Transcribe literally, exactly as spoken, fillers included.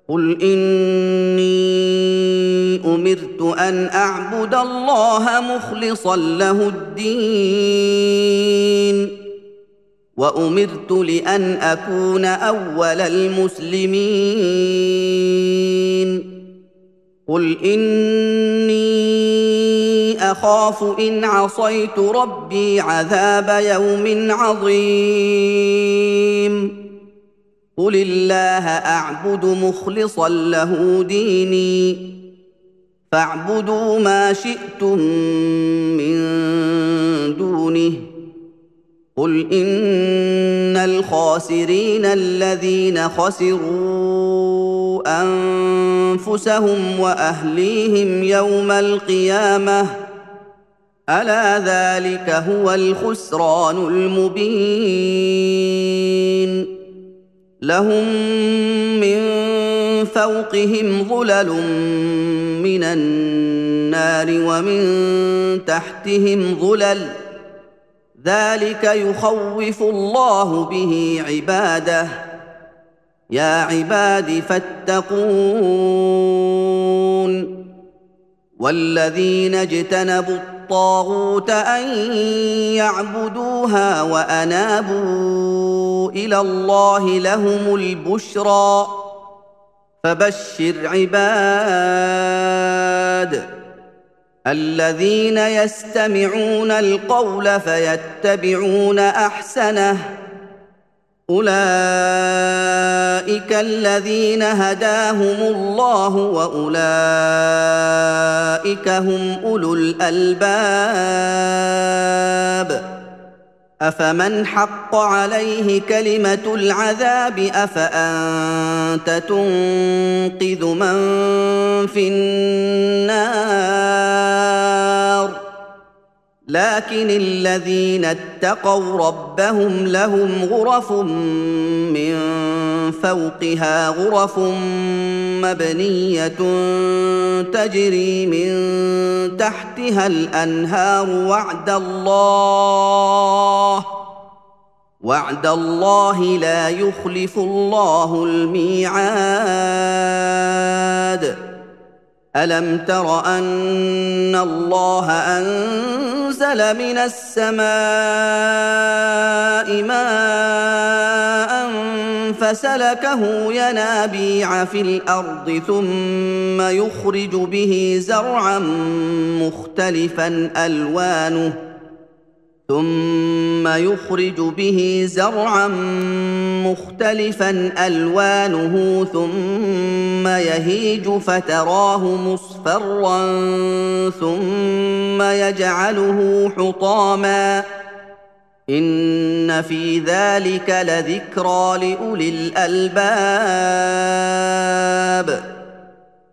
قل إني أمرت أن أعبد الله مخلصا له الدين وأمرت لأن أكون أول المسلمين قل إني أخاف إن عصيت ربي عذاب يوم عظيم قل الله أعبد مخلصا له ديني فاعبدوا ما شئتم من دونه قل إن الخاسرين الذين خسروا أنفسهم وأهليهم يوم القيامة ألا ذلك هو الخسران المبين لهم من فوقهم ظلل من النار ومن تحتهم ظلل ذلك يخوف الله به عباده يا عباد فاتقون والذين اجتنبوا الطاغوت أن يعبدوها وأنابوا إلى الله لهم البشرى فبشر عباد الذين يستمعون القول فيتبعون أحسنه أولئك الذين هداهم الله وأولئك هم أولو الألباب أفمن حق عليه كلمة العذاب أفأنت تنقذ من في النار لكن الذين اتقوا ربهم لهم غرف من فوقها غرف مبنية تجري من تحتها الأنهار وعد الله وعد الله لا يخلف الله الميعاد ألم تر أن الله أنزل من السماء ماء فسلكه ينابيع في الأرض ثم يخرج به زرعا مختلفا ألوانه ثم يخرج به زرعا مختلفا ألوانه ثم يهيج فتراه مصفرا ثم يجعله حطاما إن في ذلك لذكرى لأولي الألباب